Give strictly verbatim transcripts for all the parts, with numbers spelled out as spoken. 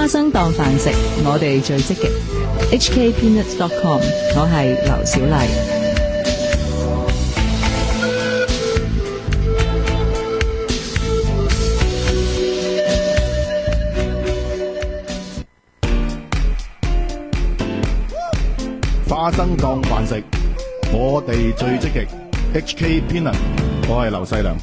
生當飯食，我哋最積極。H K Peanuts dot com， 我係劉小麗。 花生當飯食，我哋最積極。H K Peanut， 我係劉細良。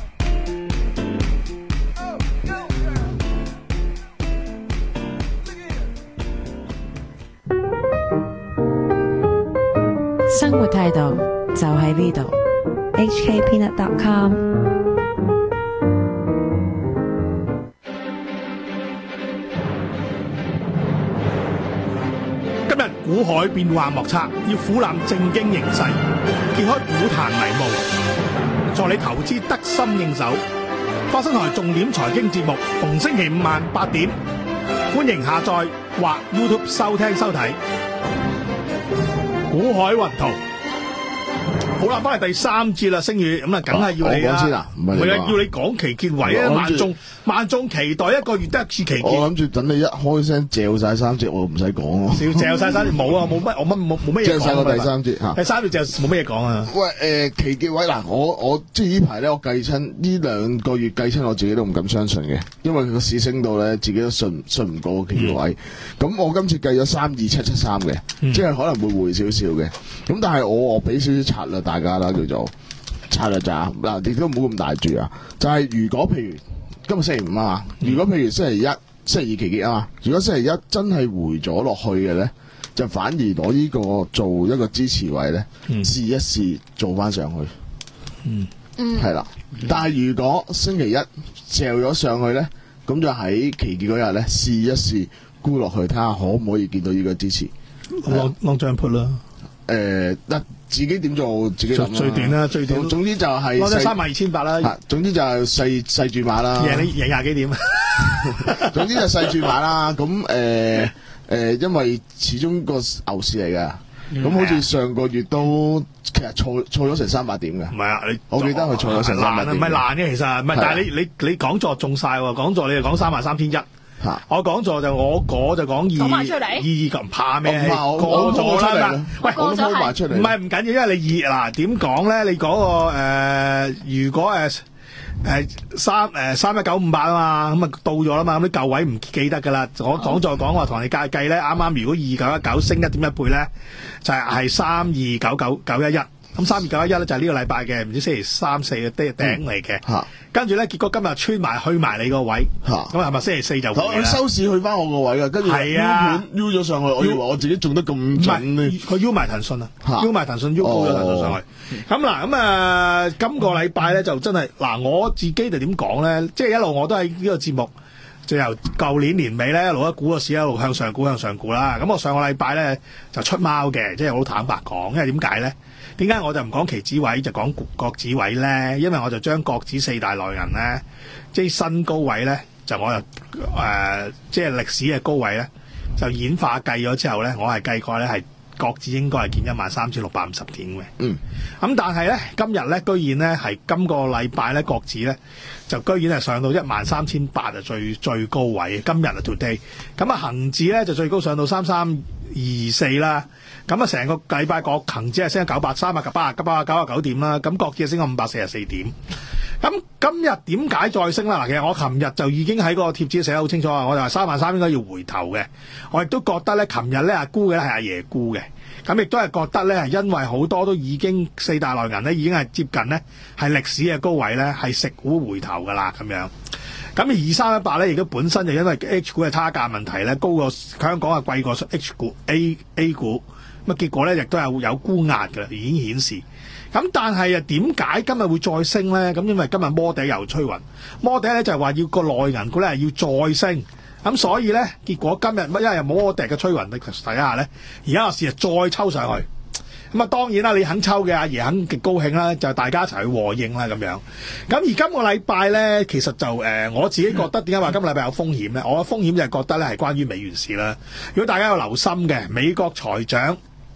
生活態度就喺呢度。 H K Peanut dot com。 今日股海變幻莫測，要俯瞰正經形勢，揭開股壇迷霧，助你投資得心應手。花生台重點財經節目，逢星期五晚八點，歡迎下載或 YouTube 收聽收睇。股海雲圖。好啦，翻嚟第三節啦，星宇咁啊，梗係要你講先啦，唔係你啊，要你講期結位啊，萬眾萬眾期待一個月得一次期結。 我諗住等你一開聲嚼晒三節，我唔使講咯。 少嚼晒三節冇啊，冇乜，我乜冇冇乜嘢講。 嚼晒個第三節嚇， 第三節就冇乜嘢講啊。 喂，誒期結位嗱，我我即係呢排咧，我計親呢兩個月計親，我自己都唔敢相信嘅，因為佢個市升到咧，自己都信信唔過個期結位。咁、嗯、我今次計咗三二七七三嘅，即係可能會回少少嘅。咁但係我我俾少少策略大家啦，叫做策略咋嗱，亦都唔好咁大注啊。就係、是、如果譬如今日星期五啊嘛，如果譬如星期一、星期二期結啊嘛，如果星期一真係回咗落去嘅咧，就反而攞呢個做一個支持位咧，試、嗯、一試做翻上去。嗯嗯，係啦。但係如果星期一掉咗上去咧，咁就喺期結嗰日咧試一試沽落去，睇下可唔可以見到呢個支持。 long long jump put 啦。 誒，嗱，自己點做自己諗啦。 最短啦，最短。 總之就係攞咗三萬二千八啦。 總之就係細細注碼啦。 贏你贏廿幾點啊？ 總之就細注碼啦。咁誒誒，因為始終個牛市嚟嘅，咁好似上個月都其實錯錯咗成三百點嘅。唔係啊，你我記得佢錯咗成三百點。 唔係難嘅，其實唔係，但係你你你講座中晒喎，講座你就講三萬三千一。啊、我講座就我嗰就講二二二咁唔怕咩？過咗啦，喂， 我都鋪埋出嚟。 唔係唔緊要，因為你二嗱點講咧？你嗰、那個誒、呃，如果誒誒、呃、三誒三一九五八啊嘛，咁啊到咗啦嘛，咁啲舊位唔記得噶啦。我講座講話同你計計咧，啱啱如果二九一九升一點一倍咧，就係係三二九九九一一。咁三二九一一咧就係呢個禮拜嘅，唔知星期三四嘅頂頂嚟嘅。嚇、嗯！跟住咧，結果今日穿埋去埋你個位。嚇！咁係咪星期四就回啦？ 收市去翻我個位㗎，跟住 U 盤 U 咗上去，我以為我自己中得咁準咧。 佢 U 埋騰訊啊 ，U 埋騰訊 U 高咗騰訊上去。咁嗱，咁啊，今個禮拜咧就真係嗱，我自己就點講咧？即係一路我都喺呢個節目，就由舊年年尾咧一路一估個市一路向上估向上估啦。咁我上個禮拜咧就出貓嘅，即係我好坦白講，因為點解咧？點解我就唔講期指位就講國指位咧？因為我就將國指四大內銀咧，即係新高位咧，就我就誒、呃、即係歷史嘅高位咧，就演化計咗之後咧，我係計過咧係國指應該係見一萬三千六百五十點嘅。嗯。咁但係咧，今日咧居然咧係今個禮拜咧國指咧就居然係上到一萬三千八就最最高位。今日啊 today， 咁啊恆指咧就最高上到三三二四啦。咁啊，成個禮拜個恒指係升咗九百三百八十八九十九點啦，咁國指係升咗五百四十四點。咁今日點解再升啦？嗱，其實我琴日就已經喺個貼紙寫得好清楚啊，我就話三萬三應該要回頭嘅。我亦都覺得咧，琴日咧阿沽嘅係阿爺沽嘅，咁亦都係覺得咧係因為好多都已經四大內銀咧已經係接近咧係歷史嘅高位咧，係食股回頭噶啦咁樣。咁二三一八咧，亦都本身就因為 H 股嘅差價問題咧，高過香港係貴過 H 股 A A 股。咁結果咧亦都有有沽壓嘅，已經顯示。咁但係啊，點解今日會再升咧？咁因為今日摩底又吹雲，摩底咧就係話要個內銀股咧係要再升。咁所以咧，結果今日乜因為摩底嘅吹雲底下咧，而家個市啊再抽上去。咁啊，當然啦，你肯抽嘅阿爺肯極高興啦，就大家一齊去和應啦咁樣。咁而今個禮拜咧，其實就誒、呃、我自己覺得點解話今個禮拜有風險咧？我嘅風險就係覺得咧係關於美元市啦。如果大家有留心嘅，美國財長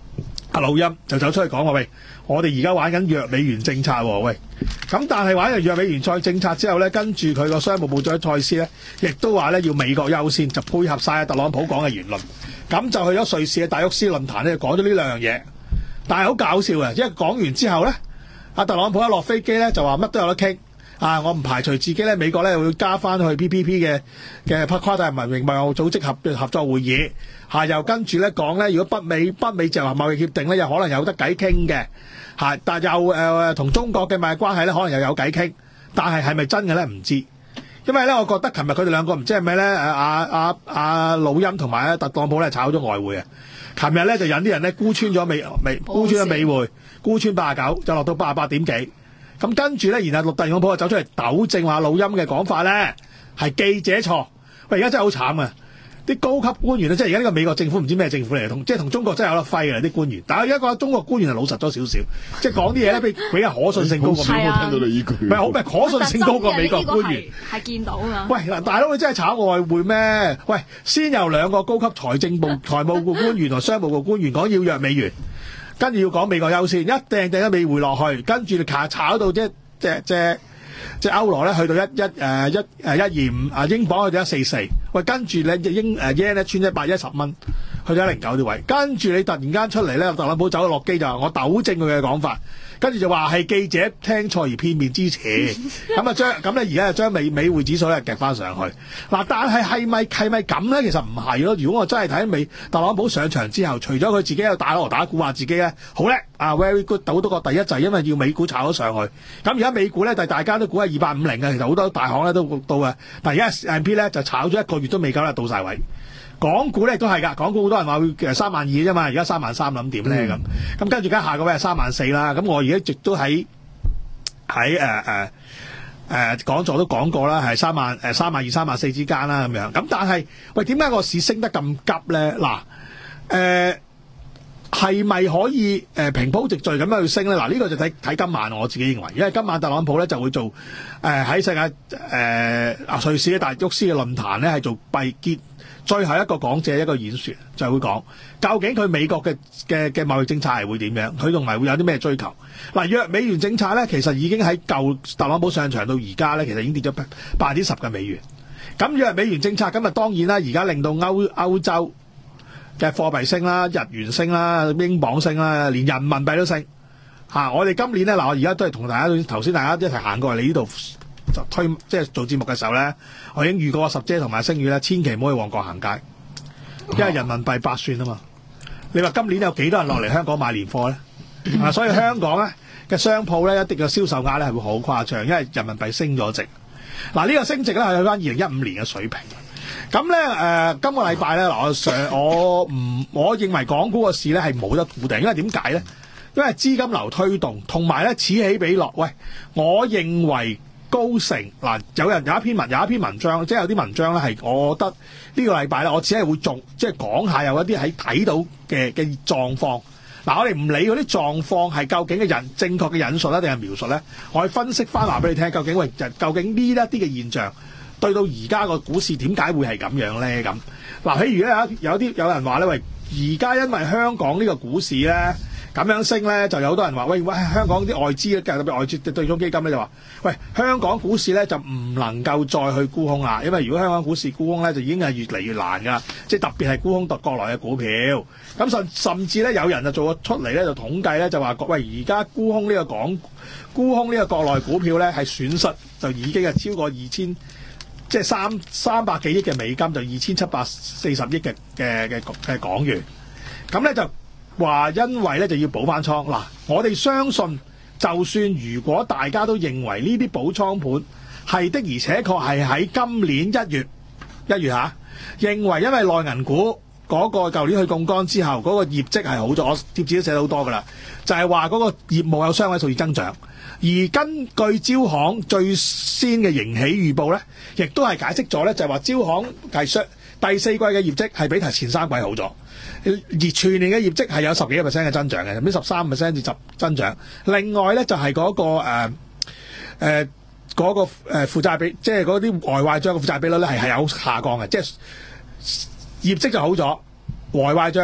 阿老欽就走出去講話，喂，我哋而家玩緊弱美元政策喎，喂，咁但係玩完弱美元再政策之後咧，跟住佢個商務部長蔡斯咧，亦都話咧要美國優先，就配合晒特朗普講嘅言論，咁就去咗瑞士嘅戴沃斯論壇咧，講咗呢兩樣嘢，但係好搞笑嘅，因為講完之後咧，阿特朗普一落飛機咧就話乜都有得傾。啊！我唔排除自己咧，美國咧會加翻去 P P P 嘅嘅跨大文明貿易組織合合作會議，嚇、啊、又跟住咧講咧，如果北美北美自由貿易協定咧，又可能有得偈傾嘅，嚇、啊，但又誒同、呃、中國嘅貿易關係咧，可能又有偈傾，但係係咪真嘅咧？唔知，因為咧，我覺得琴日佢哋兩個唔知係咪咧，誒阿阿阿老欽同埋特朗普咧炒咗外匯啊！琴日咧就引啲人咧沽穿咗美美沽穿咗美匯，沽穿八十九就落到八十八點幾。咁跟住咧，然後特朗普就走出嚟糾正話老欽嘅講法咧係記者錯。喂，而家真係好慘啊！啲高級官員咧，即係而家呢個美國政府唔知咩政府嚟嘅，同即係同中國真係有得揮嘅啲官員。但係而家覺得中國官員係老實咗少少，即係講啲嘢咧比比較可信性高過美國。 我聽到你依句， 唔係好唔係可信性高過美國官員。 係見到㗎。 喂嗱，大佬你真係炒外匯咩？喂，先有兩個高級財政部、財務部官員同商務部官員講要弱美元。跟住要講美國優先，一掟掟咗美匯落去，跟住就炒到即即即即歐羅咧去到一一誒一誒一二五啊，英鎊去到一四四，喂，跟住你英誒 yen 咧穿一百一十蚊，去到一零九啲位，跟住你突然間出嚟咧，特朗普走咗落機就話我糾正佢嘅講法，跟住就話係記者聽錯而片面之詞，咁啊將咁咧而家就將美美匯指數咧夾翻上去，嗱，但係係咪係咪咁咧？其實唔係咯，如果我真係睇美特朗普上場之後，除咗佢自己有打鑼打鼓話自己咧好叻啊 very good 賭到個第一就係因為要美股炒咗上去，咁而家美股咧就大家都估係二八五零嘅，其實好多大行咧都到嘅，但係而家 S and P 咧就炒咗一個月都未夠啦，到晒位。港股咧都係㗎，港股好多人話會誒三萬二啫嘛，而家三萬三諗點咧咁，咁跟住而家下個位係三萬四啦，咁我而家一直都喺喺誒誒誒講座都講過啦，係三萬誒三萬二三萬四之間啦咁樣，咁但係喂點解個市升得咁急咧？嗱誒係咪可以誒、呃、平鋪直敍咁樣去升咧？嗱呢、這個就睇睇今晚我自己認為，因為今晚特朗普咧就會做誒喺、呃、世界誒、呃、瑞士嘅達沃斯嘅論壇咧係做閉結。最後一個講者一個演說就係會講究竟佢美國嘅嘅嘅貿易政策係會點樣，佢同埋會有啲咩追求？嗱，弱美元政策咧，其實已經喺舊特朗普上場到而家咧，其實已經跌咗百分之十嘅美元。咁弱美元政策咁啊，當然啦，而家令到歐歐洲嘅貨幣升啦，日元升啦，英鎊升啦，連人民幣都升嚇、啊。我哋今年咧嗱，我而家都係同大家頭先大家一齊行過嚟你呢度。就推即係做節目嘅時候咧，我已經預過十姐同埋星宇咧，千祈唔好去旺角行街，因為人民幣八算啊嘛。你話今年有幾多人落嚟香港買年貨咧？啊，所以香港咧嘅商鋪咧一定嘅銷售額咧係會好誇張，因為人民幣升咗值。嗱，呢個升值咧係去翻二零一五年嘅水平。咁咧誒，今個禮拜咧嗱，我上我唔，我認為港股個市咧係冇得估定，因為點解咧？因為資金流推動，同埋咧此起彼落。喂，我認為。高盛嗱，有人有一篇文有一篇文章，即係有啲文章咧係，我覺得呢個禮拜咧，我只係會做即係講下有一啲喺睇到嘅嘅狀況。嗱，我哋唔理嗰啲狀況係究竟嘅人正確嘅引述咧，定係描述咧，我去分析翻話俾你聽，究竟喂，究竟呢一啲嘅現象對到而家個股市點解會係咁樣咧？咁嗱，譬如咧有有啲有人話咧，喂，而家因為香港呢個股市咧。咁樣升咧，就有好多人話：喂喂，香港啲外資咧，特別外資對沖基金咧就話：喂，香港股市咧就唔能夠再去沽空啦，因為如果香港股市沽空咧，就已經係越嚟越難噶啦，即係特別係沽空特國內嘅股票。咁甚甚至咧，有人就做咗出嚟咧，就統計咧，就話：喂，而家沽空呢個港沽空呢個國內股票咧，係損失就已經係超過二千，即係三三百幾億嘅美金，就二千七百四十億嘅嘅嘅嘅港元。咁咧就。話因為咧就要補翻倉嗱，我哋相信就算如果大家都認為呢啲補倉盤係的而且確係喺今年一月一月嚇、啊，認為因為內銀股嗰個舊年去槓桿之後嗰、嗰個業績係好咗，我貼紙都寫到好多噶啦，就係話嗰個業務有雙位數字增長，而根據招行最先嘅盈喜預報咧，亦都係解釋咗咧，就係話招行計出第四季嘅業績係比提前三季好咗。而全年嘅業績係有十幾個 percent 嘅增長嘅，咁十三 percent 至十增長。另外咧就係、是、嗰、那個誒誒嗰個誒、呃、負債比，即係嗰啲外壞帳嘅負債比率咧係係有下降嘅，即係業績就好咗，外壞帳嗰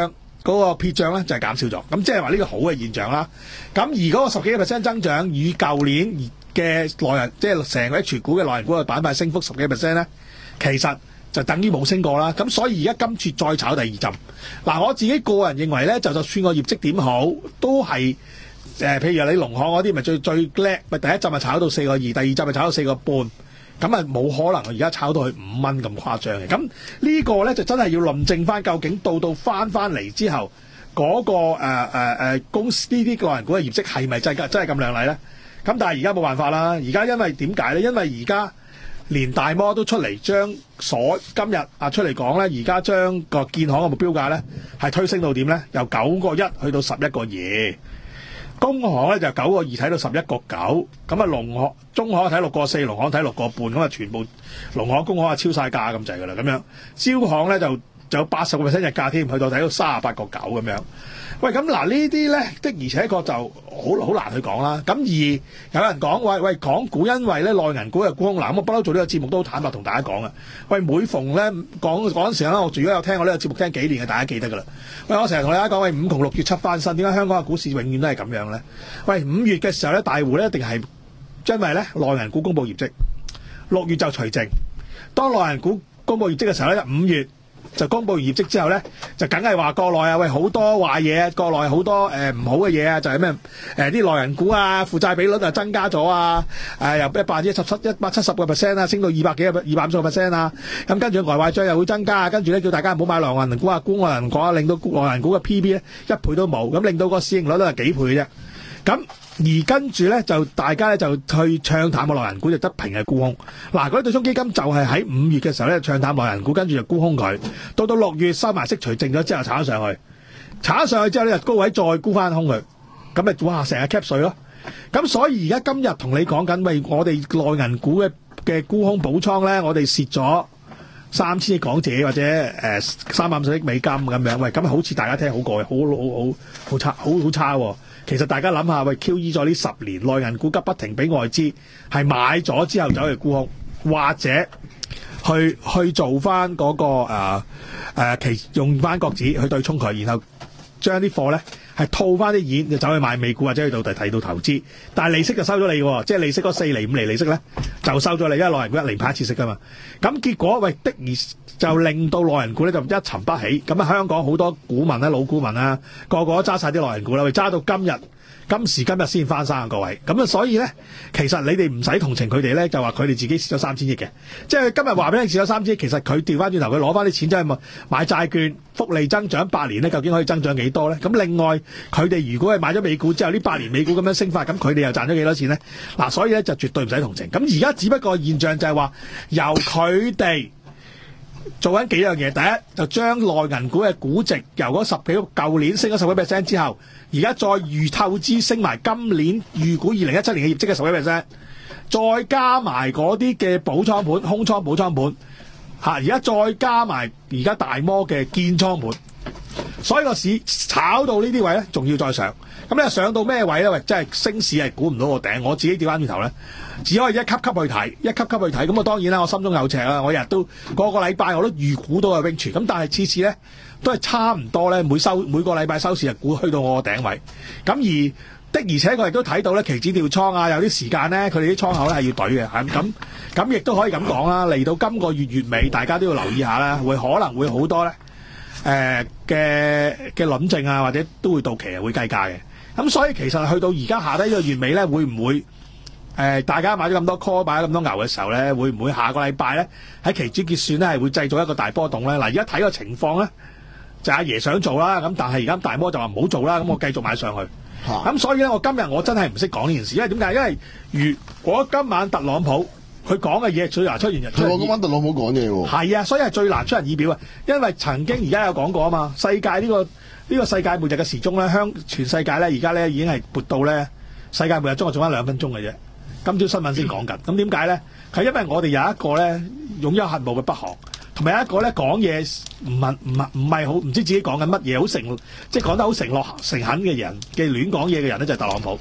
嗰個撇帳咧就係減少咗，咁即係話呢個好嘅現象啦。咁而嗰個十幾個 percent 增長與舊年嘅內人，即係成個 H 股嘅內人股嘅板塊升幅十幾 percent 咧，其實就等於冇升過啦。咁所以而家今次再炒第二陣，嗱我自己個人認為咧，就就算個業績點好，都係誒、呃，譬如你農行嗰啲咪最最叻，咪第一陣咪炒到四個二，第二陣咪炒到四個半，咁啊冇可能而家炒到去五蚊咁誇張嘅。咁呢個咧就真係要論證翻，究竟到到翻翻嚟之後，嗰、那個誒誒誒公司呢啲個人股嘅業績係咪真係真係咁亮麗咧？咁但係而家冇辦法啦，而家因為點解咧？因為而家連大摩都出嚟將所今日啊出嚟講咧，而家將個建行嘅目標價咧係推升到點咧？由九個一去到十一個二，工行咧就九個二睇到十一個九，咁啊農行、中行睇六個四，農行睇六個半，咁啊全部農行、工行啊超晒價咁滯噶啦，咁樣招行咧就就有八十個 percent 日價添，去到睇到三十八個九咁樣。喂，咁嗱呢啲咧的而且確就好好難去講啦。咁而有人講，喂喂，港股因為咧內銀股嘅沽空，嗱咁我不嬲做呢個節目都坦白同大家講啊。喂，每逢咧講嗰陣時咧，我如果有聽我呢個節目聽幾年嘅，大家記得噶啦。喂，我成日同大家講，喂，五窮六絕七翻身，點解香港嘅股市永遠都係咁樣咧？喂，五月嘅時候咧，大戶咧一定係因為咧內銀股公佈業績，六月就除淨。當內銀股公佈業績嘅時候咧，五月就公佈完業績之後咧，就梗係話國內啊，喂好多壞嘢啊，國內好多誒唔好嘅嘢啊，就係咩誒啲內銀股啊，負債比率啊增加咗啊，誒由一百分之一十七一百七十個 percent 啊，升到二百幾個二百五十個 percent 啊，咁跟住外壞賬又會增加，跟住咧叫大家唔好買內銀股啊，沽內銀股啊，令到內銀股嘅 P B 咧一倍都冇，咁令到個市盈率都係幾倍嘅啫。咁而跟住咧就大家咧就去唱淡個內銀股，就得平嘅沽空。嗱，嗰啲對沖基金就係喺五月嘅時候咧唱淡內銀股，跟住就沽空佢。到到六月收埋息除淨咗之後炒咗上去，炒咗上去之後咧就高位再沽翻空佢，咁咪哇成日 cap 水咯。咁所以而家今日同你講緊，喂我哋內銀股嘅嘅沽空補倉咧，我哋蝕咗三千億港紙或者誒三百五十億美金咁樣。喂，咁好似大家聽好過，好好好好差，好好差喎。其實大家諗下，喂 Q E 咗呢十年內銀股急不停俾外資係買咗之後走去沽空，或者去去做翻嗰、那個誒誒期用翻國指去對沖佢，然後將啲貨咧係套翻啲現就走去買美股或者去到提到投資，但係利息就收咗你嘅，即係利息嗰四厘五厘利息咧就收咗你，因為內銀股一年派一次息噶嘛。咁結果喂的而就令到內銀股咧就一沉不起。咁啊香港好多股民咧老股民啦，個個都揸晒啲內銀股啦，喂揸到今日今時今日先翻生啊各位。咁啊所以咧其實你哋唔使同情佢哋咧，就話佢哋自己蝕咗三千億嘅，即係今日話俾你蝕咗三千億，其實佢調翻轉頭佢攞翻啲錢真係買買債券，複利增長八年咧，究竟可以增長幾多咧？咁另外佢哋如果係買咗美股之後呢八年美股咁樣升法，咁佢哋又賺咗幾多錢咧？嗱，所以咧就絕對唔使同情。咁而家只不過現象就係話由佢哋做緊幾樣嘢，第一就將內銀股嘅估值由嗰十幾舊年升咗十幾 percent 之後，而家再預透支升埋今年預估二零一七年嘅業績嘅十幾 percent，再加埋嗰啲嘅補倉盤、空倉補倉盤嚇，而家再加埋而家大摩嘅建倉盤，所以個市炒到呢啲位咧，仲要再上。咁你上到咩位咧？喂，真係升市係估唔到個頂。我自己調翻轉頭咧，只可以一級級去睇，一級級去睇。咁我當然啦，我心中有尺啦。我日都個個禮拜我都預估到個 range，咁但係次次咧都係差唔多咧，每收每個禮拜收市係估去到我個頂位。咁而的而且確亦都睇到咧，期指調倉啊，有啲時間咧，佢哋啲倉口咧係要懟嘅。咁咁亦都可以咁講啦。嚟到今個月月尾，大家都要留意下啦，會可能會好多咧誒嘅嘅輪證啊，或者都會到期啊，會計價嘅。咁所以其實去到而家下低呢個月尾咧，會唔會誒、呃、大家買咗咁多 call， 買咗咁多牛嘅時候咧，會唔會下個禮拜咧喺期指結算咧係會製造一個大波動咧？嗱，而家睇個情況咧，就阿爺想做啦，咁但係而家大摩就話唔好做啦，咁我繼續買上去。咁、嗯、所以咧，我今日我真係唔識講呢件事，因為點解？因為如果今晚特朗普佢講嘅嘢最難出現人， 我今晚特朗普講嘢喎。係啊，所以係最難出人意表啊！因為曾經而家有講過啊嘛，世界呢、呢個呢、呢個世界末日嘅時鐘咧，香全世界咧而家咧已經係撥到咧世界末日鐘，仲翻兩分鐘嘅啫。今朝新聞先講緊，咁點解咧？係因為我哋有一個咧擁有核武嘅北韓，同埋有一個咧講嘢唔係唔係唔係好唔知自己講緊乜嘢，好承即係講得好承諾誠懇嘅人嘅亂講嘢嘅人咧，就係特朗普。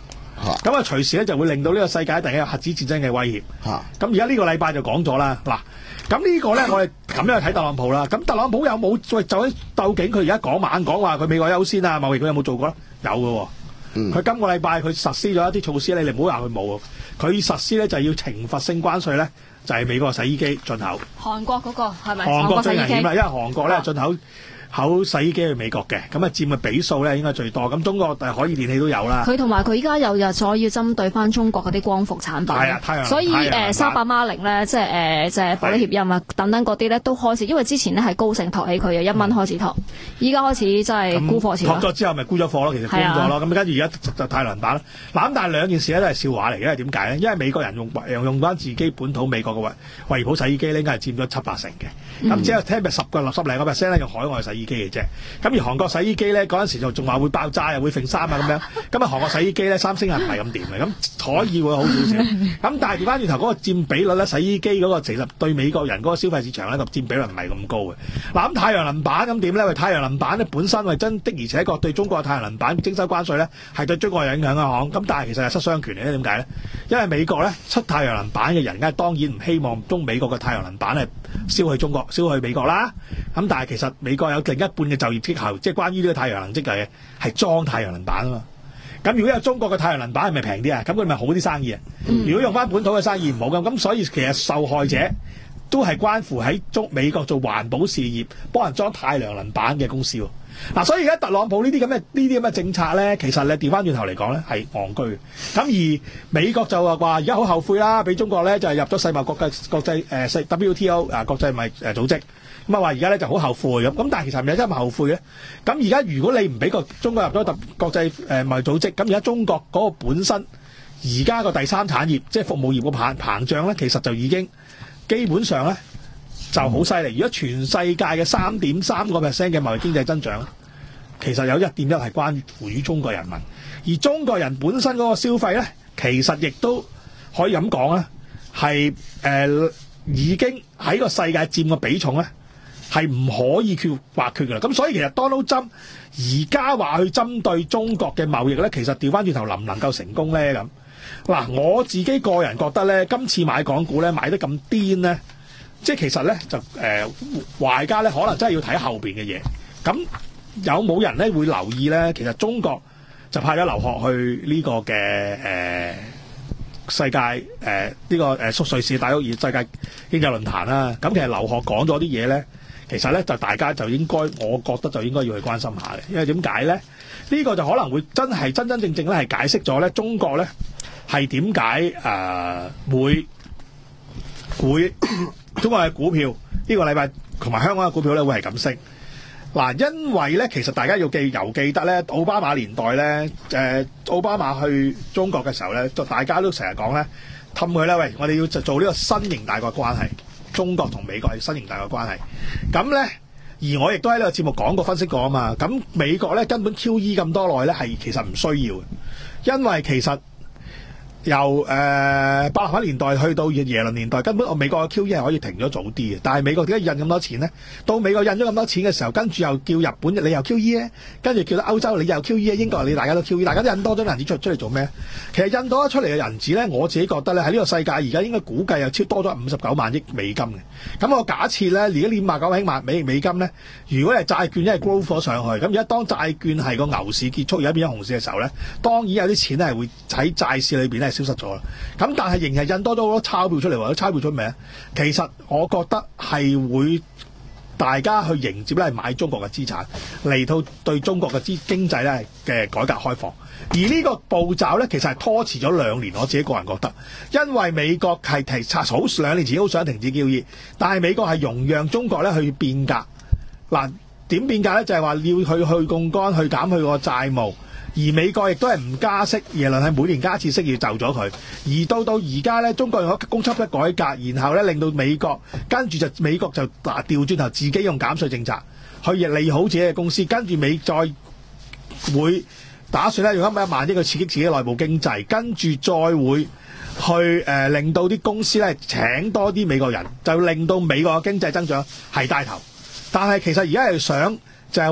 咁啊隨時咧就會令到呢個世界一定有核子戰爭嘅威脅。咁而家呢個禮拜就講咗啦，嗱，咁呢個咧我哋咁樣去睇特朗普啦。咁特朗普有冇喂就喺究竟佢而家講猛講話佢美國優先啊貿易佢有冇做過咧？有嘅喎。佢、嗯、今個禮拜佢實施咗一啲措施，你哋唔好話佢冇，佢實施咧就係要懲罰性關稅咧，就係、是、美國洗衣機進口。 韓國嗰、那個係咪？ 韓國最危險啦，因為韓國咧進口口洗衣機去美國嘅，咁啊佔嘅比數咧應該最多。咁中國誒可以電器都有啦。 佢同埋佢依家又又再要針對翻中國嗰啲光伏產品。 係啊，太陽所以誒三百孖零咧，即係誒即係玻璃協鑫啊等等嗰啲咧都開始，因為之前咧係高盛托起佢嘅一蚊開始托，依家開始真係沽貨潮。托咗之後咪沽咗貨咯，其實沽咗咯。咁跟住而家就太陽能板啦。嗱咁但係兩件事咧都係笑話嚟嘅，因為點解咧？因為美國人用用用翻自己本土美國嘅惠惠而浦洗衣機咧，應該係佔咗七八成嘅。咁、嗯、只有聽咪十個十零個 percent 咧用海外洗衣機嘅啫。咁而韓國洗衣機咧嗰陣時就仲話會爆炸又會揈衫啊咁樣，咁啊韓國洗衣機咧三星係唔係咁掂嘅，咁可以會好少少。咁但係調翻轉頭嗰個佔比率咧，洗衣機嗰個其實對美國人嗰個消費市場咧個佔比率唔係咁高嘅。嗱咁太陽能板咁點咧？喂，太陽能板咧本身係真的而且確對中國嘅太陽能板徵收關稅咧係對中國有影響嘅行，咁但係其實係失商權嚟咧，點解咧？因為美國咧出太陽能板嘅人咧當然唔希望中美國嘅太陽能板係燒去中國燒去美國啦。咁但係其實美國有另一半嘅就業機構，即係關於呢個太陽能積嘅係裝太陽能板啊嘛。咁如果有中國嘅太陽能板係咪平啲啊？咁佢咪好啲生意啊？嗯、如果用翻本土嘅生意唔好咁，咁所以其實受害者都係關乎喺中美國做環保事業幫人裝太陽能板嘅公司喎。嗱、啊，所以而家特朗普呢啲咁嘅呢啲咁嘅政策咧，其實咧調翻轉頭嚟講咧係戇居嘅。咁而美國就話話而家好後悔啦，俾中國咧就係、是、入咗世貿國際國際誒世 W T O 啊國際貿易誒組織。咁啊話而家咧就好後悔咁，咁但係其實係咪真係後悔咧？咁而家如果你唔俾個中國入咗特國際誒貿易組織，咁而家中國嗰個本身而家個第三產業即係服務業個膨膨脹咧，其實就已經基本上咧就好犀利。如果全世界嘅三點三個 percent 嘅貿易經濟增長，其實有一點一係關乎於中國人民，而中國人本身嗰個消費咧，其實亦都可以咁講咧，係誒、呃、已經喺個世界佔個比重咧。係唔可以缺或缺㗎啦，咁所以其實 Donald Trump 而家話去針對中國嘅貿易咧，其實調翻轉頭能唔能夠成功咧咁？嗱，我自己個人覺得咧，今次買港股咧買得咁癲咧，即係其實咧就誒、呃、壞家咧可能真係要睇後邊嘅嘢。咁有冇人咧會留意咧？其實中國就派咗劉鶴去呢個嘅誒、呃、世界誒呢、呃這個誒瑞士戴沃爾世界經濟論壇啦。咁其實劉鶴講咗啲嘢咧。其實咧就大家就應該，我覺得就應該要去關心下嘅，因為點解咧？呢、呢個就可能會真係真真正正咧係解釋咗咧中國咧係點解誒會會中國嘅股票呢、呢個禮拜同埋香港嘅股票咧會係咁升嗱，因為咧其實大家要記猶記得咧，奧巴馬年代咧誒、呃、奧巴馬去中國嘅時候咧，就大家都成日講咧氹佢咧，喂，我哋要就做呢個新型大國關係。中國同美國係新型大國關係，咁咧，而我亦都喺呢個節目講過分析過啊嘛。咁美國咧根本 Q E 咁多耐咧係其實唔需要嘅，因為其實由誒八十年代去到耶倫年代，根本我美國嘅 Q E 係可以停咗早啲嘅。但係美國點解印咁多錢咧？到美國印咗咁多錢嘅時候，跟住又叫日本你又 Q E 咧，跟住叫到歐洲你又 Q E 咧，英國你大家都 Q E， 大家都印多咗銀紙出出嚟做咩？其實印多咗出嚟嘅銀紙咧，我自己覺得咧喺呢個世界而家應該估計又超多咗五十九萬億美金嘅。咁我假設咧，而家呢五十九萬美美金咧，如果係債券一係 growth 咗上去，咁而家當債券係個牛市結束而家變咗熊市嘅時候咧，當然有啲錢咧係會喺債市裏邊咧消失咗啦。咁但係仍然係印多咗好多鈔票出嚟，或者鈔票出名。其實我覺得係會大家去迎接咧，係買中國嘅資產嚟到對中國嘅經經濟咧嘅改革開放。而呢個步驟咧，其實係拖遲咗兩年。我自己個人覺得，因為美國係提查好兩年前好想停止 Q E， 但係美國係容讓中國咧去變革。嗱，點變革咧？就係話要去去槓桿，去減去個債務。而美國亦都係唔加息，耶倫係每年加一次息要就咗佢。而到到而家咧，中國用咗供給側改革，然後咧令到美國跟住就美國就嗱調轉頭自己用減稅政策去利好自己嘅公司，跟住美再會打算咧用一萬一萬億去刺激自己內部經濟，跟住再會去誒、呃、令到啲公司咧請多啲美國人，就令到美國嘅經濟增長係帶頭。但係其實而家係想就係話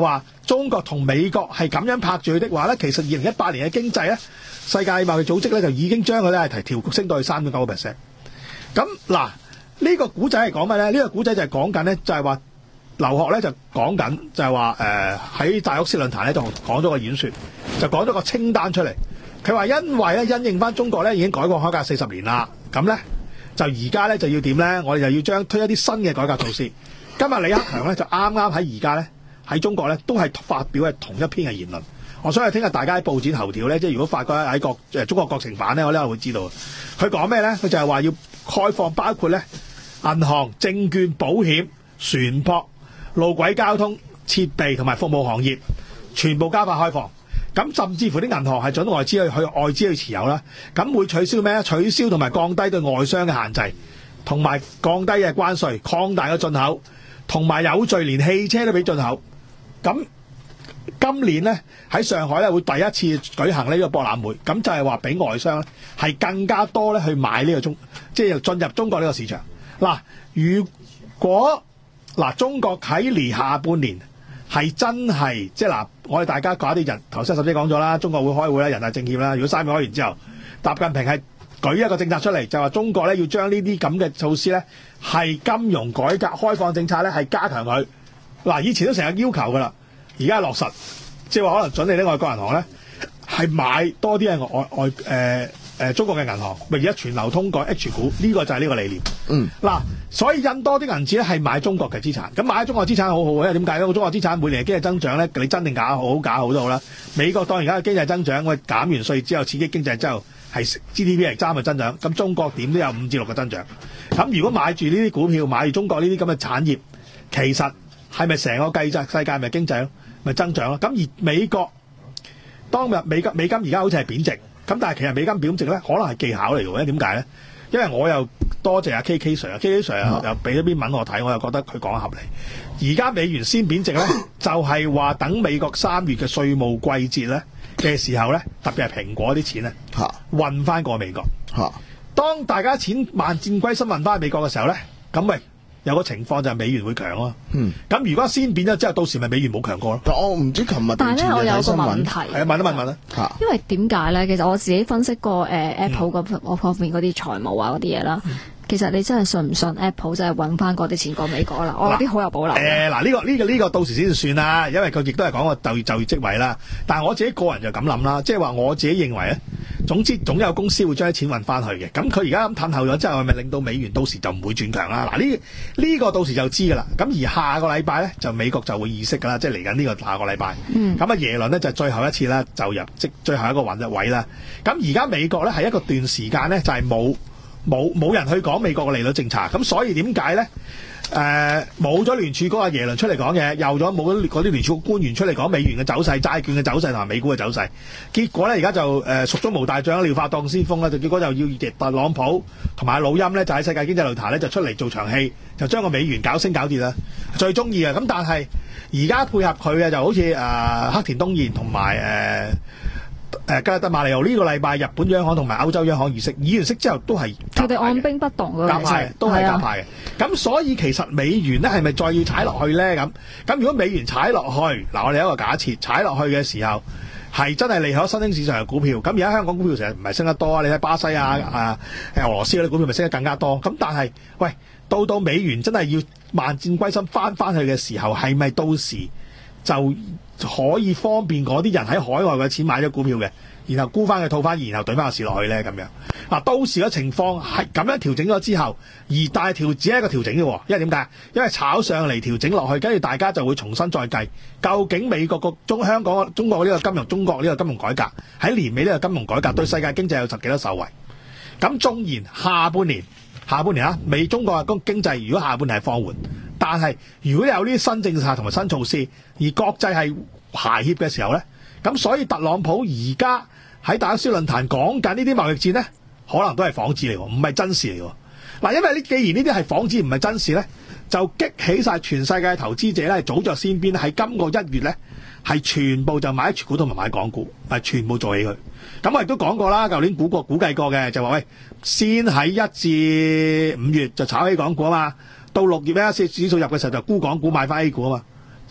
中國同美國係咁樣拍住佢的話咧，其實二零一八年嘅經濟咧，世界貿易組織咧就已經將佢咧係提調升到去三點九個 percent。咁嗱，呢個古仔係講咩咧？呢個古仔就係講緊咧，就係話劉鶴咧就講緊，就係話誒喺達沃斯論壇咧就講咗個演說，就講咗個清單出嚟。佢話因為咧因應翻中國咧已經改革開放四十年啦，咁咧就而家咧就要點咧？我哋就要將推一啲新嘅改革措施。今日李克強咧就啱啱喺而家咧喺中國咧都係發表嘅同一篇嘅言論。我相信聽日大家喺報紙頭條咧，即係如果發覺喺國誒中國國情版咧，我呢會知道。佢講咩咧？佢就係話要開放包括咧銀行、證券、保險、船舶、路軌交通、設備同埋服務行業，全部加快開放。咁甚至乎啲銀行係準外資去去外資去持有啦。咁會取消咩咧？取消同埋降低對外商嘅限制，同埋降低嘅關稅，擴大嘅進口，同埋有序連汽車都俾進口。咁今年咧喺上海咧會第一次舉行呢個博覽會，咁就係話俾外商咧係更加多咧去買呢個中，即係進入中國呢個市場。嗱，如果嗱中國喺年下半年係真係即係嗱，我哋大家講啲人頭先十姐講咗啦，中國會開會啦，人大政協啦。如果三月開完之後，習近平係舉一個政策出嚟，就話中國咧要將呢啲咁嘅措施咧係金融改革開放政策咧係加強佢。嗱，以前都成日要求噶啦。而家落實，即係話可能準你啲外國銀行咧，係買多啲係外外誒誒、呃呃、中國嘅銀行，咪而家全流通過 H 股，呢、這個就係呢個理念。嗯，嗱，所以印多啲銀紙咧係買中國嘅資產，咁買中國資產好好嘅，因為點解咧？中國資產每年嘅經濟增長咧，你真定假好假好都好啦。美國當而家嘅經濟增長，我減完稅之後刺激經濟之後係 G D P 係三嘅增長，咁中國點都有五至六個增長。咁如果買住呢啲股票，買住中國呢啲咁嘅產業，其實係咪成個計則世界咪經濟咯？咪增長咯，咁而美國當日美金美金而家好似係貶值，咁但係其實美金貶值咧，可能係技巧嚟嘅喎。點解咧？因為我又多謝阿 K K Sir 啊 ，K K Sir 啊又俾咗篇文我睇，我又覺得佢講得合理。而家美元先貶值咧，就係話等美國三月嘅稅務季節咧嘅時候咧，特別係蘋果啲錢咧，運翻過美國。當大家錢萬箭歸心運翻美國嘅時候咧，咁咪有個情況就係美元會強咯。嗯，咁如果先貶咗之後，到時咪美元冇強過咯。 但我唔知琴日但係咧，我有個問題， 係啊，問一問問啦。嚇， 因為點解咧？其實我自己分析過誒、呃、Apple 嗰我方面嗰啲財務啊嗰啲嘢啦。嗯、其實你真係信唔信 Apple 真係揾翻嗰啲錢過美國啦？我有啲好有保留。誒嗱，呢個呢個呢個到時先算啦，因為佢亦都係講個就業就業職位啦。但係我自己個人就咁諗啦，即係話我自己認為咧。總之總有公司會將啲錢運翻去嘅，咁佢而家咁褪後咗之後，係咪令到美元到時就唔會轉強啦？嗱，呢呢個到時就知㗎啦。咁而下個禮拜咧，就美國就會議息㗎啦，即係嚟緊呢個下個禮拜。嗯。咁啊，耶倫呢就最後一次啦，就入即最後一個混入位啦。咁而家美國咧係一個段時間咧就係冇冇冇人去講美國嘅利率政策，咁所以點解咧？誒冇咗聯儲局阿耶倫出嚟講嘢，又咗冇咗嗰啲聯儲局官員出嚟講美元嘅走勢、債券嘅走勢同埋美股嘅走勢，結果咧而家就誒蜀中無大將，廖化當先鋒啦，就結果就要特朗普同埋老欽咧，就喺世界經濟論壇咧就出嚟做場戲，就將個美元搞升搞跌啦，最中意啊！咁但係而家配合佢嘅就好似誒、呃、黑田東彥同埋誒。呃誒加德馬里奧呢個禮拜日本央行同埋歐洲央行議息，議完息之後都係佢哋按兵不動嗰個鴿派，都係鴿派嘅。咁、啊、所以其實美元咧係咪再要踩落去咧？咁咁如果美元踩落去，嗱我哋有一個假設，踩落去嘅時候係真係利好新興市場嘅股票。咁而家香港股票成日唔係升得多啊，你睇巴西啊、啊俄羅斯嗰啲股票咪升得更加多。咁但係喂，到到美元真係要萬箭歸心翻翻去嘅時候，係咪到時就可以方便嗰啲人喺海外嘅錢買咗股票嘅，然後沽翻佢套翻，然後懟翻個市落去咧咁樣。嗱，到時嘅情況係咁樣調整咗之後，而但係調只係一個調整嘅，因為點解？因為炒上嚟調整落去，跟住大家就會重新再計，究竟美國個中香港中國呢個金融中國呢個金融改革喺年尾呢個金融改革對世界經濟有十幾多受惠？咁縱然下半年下半年啊，美中國嘅經濟如果下半年係放緩，但係如果有呢啲新政策同埋新措施，而國際係排協嘅時候咧，咁所以特朗普而家喺達沃斯論壇講緊呢啲貿易戰咧，可能都係仿製嚟喎，唔係真事嚟喎。嗱，因為呢，既然呢啲係仿製唔係真事咧，就激起晒全世界投資者咧，早着先邊喺今個一月咧，係全部就買 H 股同埋買港股，係全部做起佢。咁我亦都講過啦，舊年估過估計過嘅，就話喂，先喺一至五月就炒起港股啊嘛，到六月咧，指數入嘅時候就沽港股買翻 A 股啊嘛。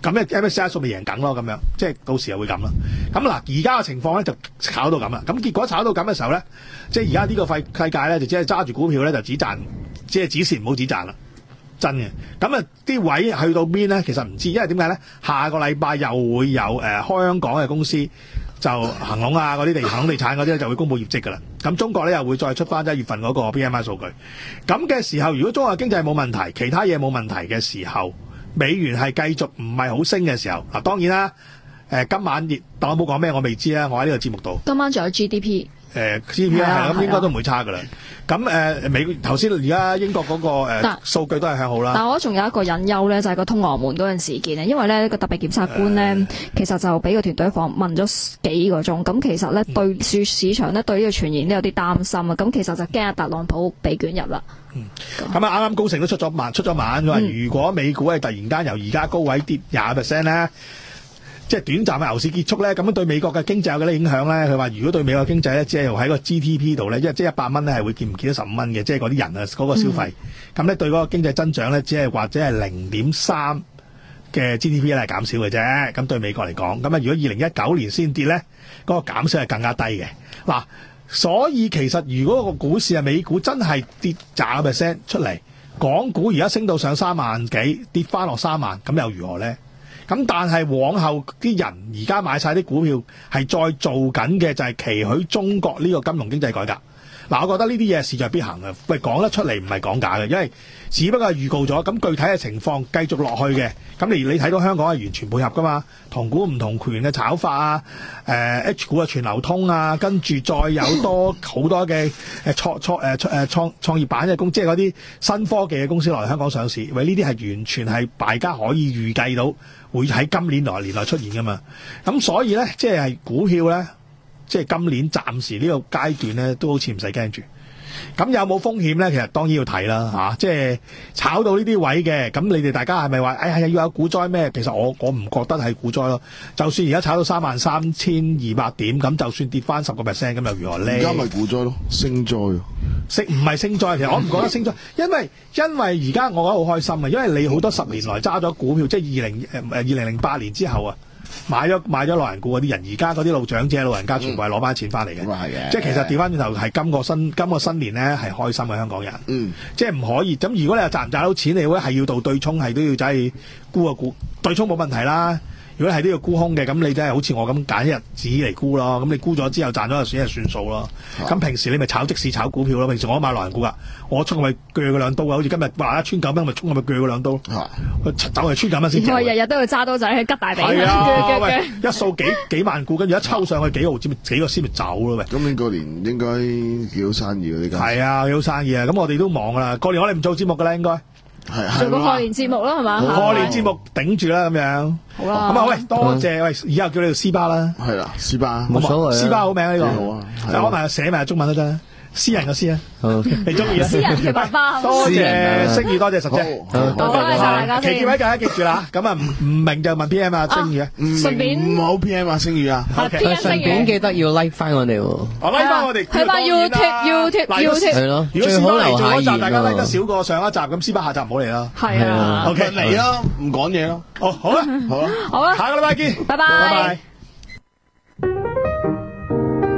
咁咧 M S C I 數咪贏緊咯，咁樣即係到時又會咁啦。咁嗱，而家嘅情況咧就炒到咁啦。咁結果炒到咁嘅時候咧，即係而家呢個世世界咧就只係揸住股票咧就只賺，即係止蝕唔好止賺啦。真嘅。咁啊啲位去到邊咧？其實唔知，因為點解咧？下個禮拜又會有誒、呃、香港嘅公司就恒隆啊嗰啲地恒隆地產嗰啲咧就會公佈業績㗎啦。咁中國咧又會再出翻一月份嗰個 P M I 數據。咁嘅時候，如果中國經濟冇問題，其他嘢冇問題嘅時候，美元係繼續唔係好升嘅時候，嗱當然啦，誒、呃、今晚特朗普講咩我未知啦，我喺呢個節目度。 今晚仲有 G D P。 誒 G D P 啦，咁應該都唔會差噶啦。咁誒、呃、美頭先而家英國嗰、那個誒、呃、數據都係向好啦。 但我仲有一個隱憂咧，就係、是、個通俄門嗰陣事件咧，因為咧個特別檢察官咧、呃，其實就俾個團隊訪問咗幾個鐘，咁其實咧、嗯、對市市場咧對呢個傳言都有啲擔心啊。咁其實就驚阿特朗普被捲入啦。 嗯，咁啊啱啱高盛都出咗晚出咗晚，佢話如果美股係突然間由而家高位跌廿 percent 咧。即係短暫嘅牛市結束咧，咁樣對美國嘅經濟有幾多影響咧？佢話如果對美國經濟咧，只係喺個 G D P 度咧，因為即係一百蚊咧係會見唔見到十五蚊嘅，即係嗰啲人啊嗰個消費，咁、嗯、咧對嗰個經濟增長咧，只係或者係零點三嘅 G D P 咧係減少嘅啫。咁對美國嚟講，咁啊如果二零一九年先跌咧，嗰、嗰個減少係更加低嘅。嗱，所以其實如果個股市係美股真係跌廿 percent 出嚟，港股而家升到上三萬幾，跌翻落三萬，咁又如何咧？咁但係往後啲人而家買晒啲股票係再做緊嘅就係期許中國呢個金融經濟改革。嗱，我覺得呢啲嘢勢在必行嘅，喂講得出嚟唔係講假嘅，因為只不過係預告咗，咁具體嘅情況繼續落去嘅。咁你你睇到香港係完全配合噶嘛，同股唔同權嘅炒法啊，誒 H 股嘅全流通啊，跟住再有多好多嘅誒創創誒誒創創業板嘅公，即係嗰啲新科技嘅公司落嚟香港上市，喂呢啲係完全係大家可以預計到會喺今年來年內出現噶嘛。咁所以咧，即係股票咧。即係今年暫時呢個階段咧，都好似唔使驚住。咁有冇風險咧？其實當然要睇啦嚇。即係炒到呢啲位嘅，咁你哋大家係咪話，哎呀要有股災咩？其實我我唔覺得係股災咯。就算而家炒到三萬三千二百點，咁就算跌翻十個 percent，咁又如何咧？ 而家咪股災咯，升災。 升唔係升災，其實我唔覺得升災，因為因為而家我覺得好開心啊，因為你好多十年來揸咗股票，即係二零誒誒二零零八年之後啊。買咗買咗老人股嗰啲人，而家嗰啲老長者、老人家全部係攞翻錢翻嚟嘅。咁啊係嘅，即係其實調翻轉頭係今個新今個新年咧係開心嘅香港人。嗯，即係唔可以咁。如果你話賺唔賺到錢，你會係要到對沖，係都要走去沽個股，對沖冇問題啦。如果係都要沽空嘅，咁你真係好似我咁揀一日子嚟沽咯。咁你沽咗之後賺咗就算係算數咯。咁、啊、平時你咪炒即市炒股票咯。平時我買老人股噶，我衝入去鋸佢兩刀啊！好似今日話一穿九蚊，咪衝入去鋸佢兩刀。啊，走嚟穿九蚊先。 我日日都要揸刀仔去吉大髀。 係啊，喂，一掃幾幾萬股，跟住一抽上去幾毫子，咪幾個先咪走咯。喂， 今年過年應該幾好生意呢間。 係啊，幾好生意啊！咁我哋都忙噶啦。過年我哋唔做節目噶啦，應該。 係做個賀年節目啦，係嘛？ 賀年節目頂住啦，咁樣。好啦。咁啊，喂，多謝喂，以後叫你做斯巴啦。 係啦，斯巴冇所謂。 斯巴好名呢個。 好啊。 就我埋寫埋中文都得。私人嘅私啊，你中意啊？ 私人嘅爸爸， 多謝星宇，多謝實姐， 多謝大家。 期結位大家記住啦，咁啊唔唔明就問 P M 啊，星宇啊， 順便唔好 P M 啊，星宇啊， 順便記得要 like 翻我哋喎， 我 like 翻我哋， 去翻 YouTube，YouTube，YouTube， 係咯， 如果斯巴嚟做嗰集，大家 like 得少過上一集，咁斯巴下集唔好嚟啦。 係啊 ，OK 嚟咯，唔講嘢咯。 哦，好啦，好啦， 好啦， 下個禮拜見， 拜拜， 拜拜。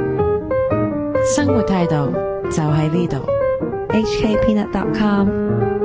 生活態度就喺呢度。 H K Peanut dot com